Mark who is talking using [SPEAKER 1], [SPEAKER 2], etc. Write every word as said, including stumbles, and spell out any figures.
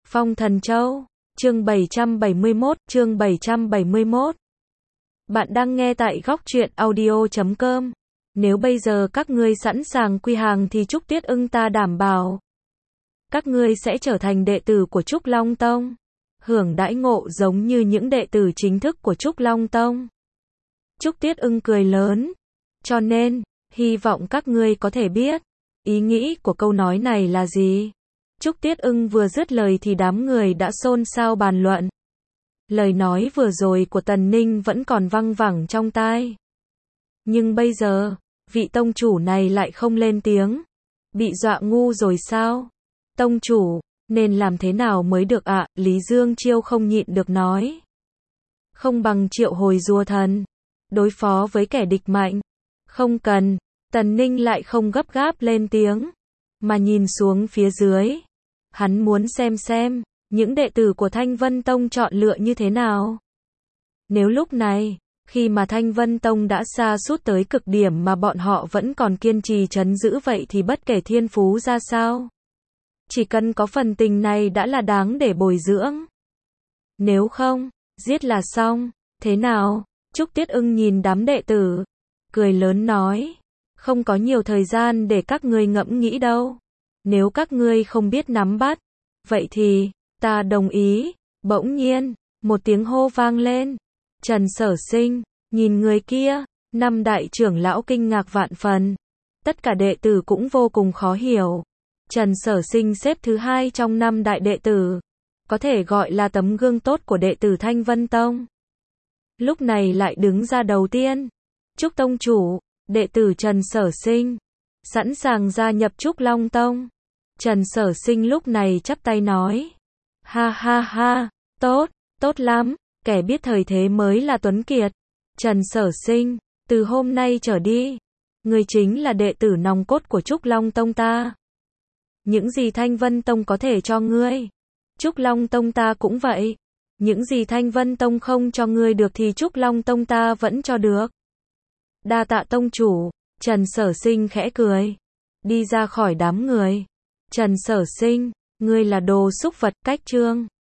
[SPEAKER 1] Phong Thần Châu, chương bảy trăm bảy mươi mốt, chương bảy trăm bảy mươi mốt. Bạn đang nghe tại góc truyện audio chấm com. Nếu bây giờ các ngươi sẵn sàng quy hàng thì Trúc Tiết Ưng ta đảm bảo, các ngươi sẽ trở thành đệ tử của Trúc Long Tông, hưởng đãi ngộ giống như những đệ tử chính thức của Trúc Long Tông. Trúc Tiết Ưng cười lớn, cho nên, hy vọng các ngươi có thể biết, ý nghĩ của câu nói này là gì. Trúc Tiết Ưng vừa dứt lời thì đám người đã xôn xao bàn luận. Lời nói vừa rồi của Tần Ninh vẫn còn văng vẳng trong tai. Nhưng bây giờ, vị tông chủ này lại không lên tiếng. Bị dọa ngu rồi sao? Tông chủ, nên làm thế nào mới được ạ? À? Lý Dương Chiêu không nhịn được nói. Không bằng triệu hồi rùa thần, đối phó với kẻ địch mạnh. Không cần, Tần Ninh lại không gấp gáp lên tiếng, mà nhìn xuống phía dưới. Hắn muốn xem xem, những đệ tử của Thanh Vân Tông chọn lựa như thế nào. Nếu lúc này, khi mà Thanh Vân Tông đã sa sút tới cực điểm mà bọn họ vẫn còn kiên trì trấn giữ vậy thì bất kể thiên phú ra sao, chỉ cần có phần tình này đã là đáng để bồi dưỡng. Nếu không, giết là xong. Thế nào? Trúc Tiết Ưng nhìn đám đệ tử, cười lớn nói, không có nhiều thời gian để các ngươi ngẫm nghĩ đâu. Nếu các ngươi không biết nắm bắt, vậy thì, ta đồng ý. Bỗng nhiên, một tiếng hô vang lên. Trần Sở Sinh, nhìn người kia, năm đại trưởng lão kinh ngạc vạn phần. Tất cả đệ tử cũng vô cùng khó hiểu. Trần Sở Sinh xếp thứ hai trong năm đại đệ tử, có thể gọi là tấm gương tốt của đệ tử Thanh Vân Tông. Lúc này lại đứng ra đầu tiên. Trúc Tông chủ, đệ tử Trần Sở Sinh, sẵn sàng gia nhập Trúc Long Tông. Trần Sở Sinh lúc này chắp tay nói. Ha ha ha, tốt, tốt lắm, kẻ biết thời thế mới là tuấn kiệt. Trần Sở Sinh, từ hôm nay trở đi, ngươi chính là đệ tử nòng cốt của Trúc Long Tông ta. Những gì Thanh Vân Tông có thể cho ngươi, Trúc Long Tông ta cũng vậy. Những gì Thanh Vân Tông không cho ngươi được thì Trúc Long Tông ta vẫn cho được. Đa tạ tông chủ. Trần Sở Sinh khẽ cười, đi ra khỏi đám người. Trần Sở Sinh, ngươi là đồ xúc vật, cách chương.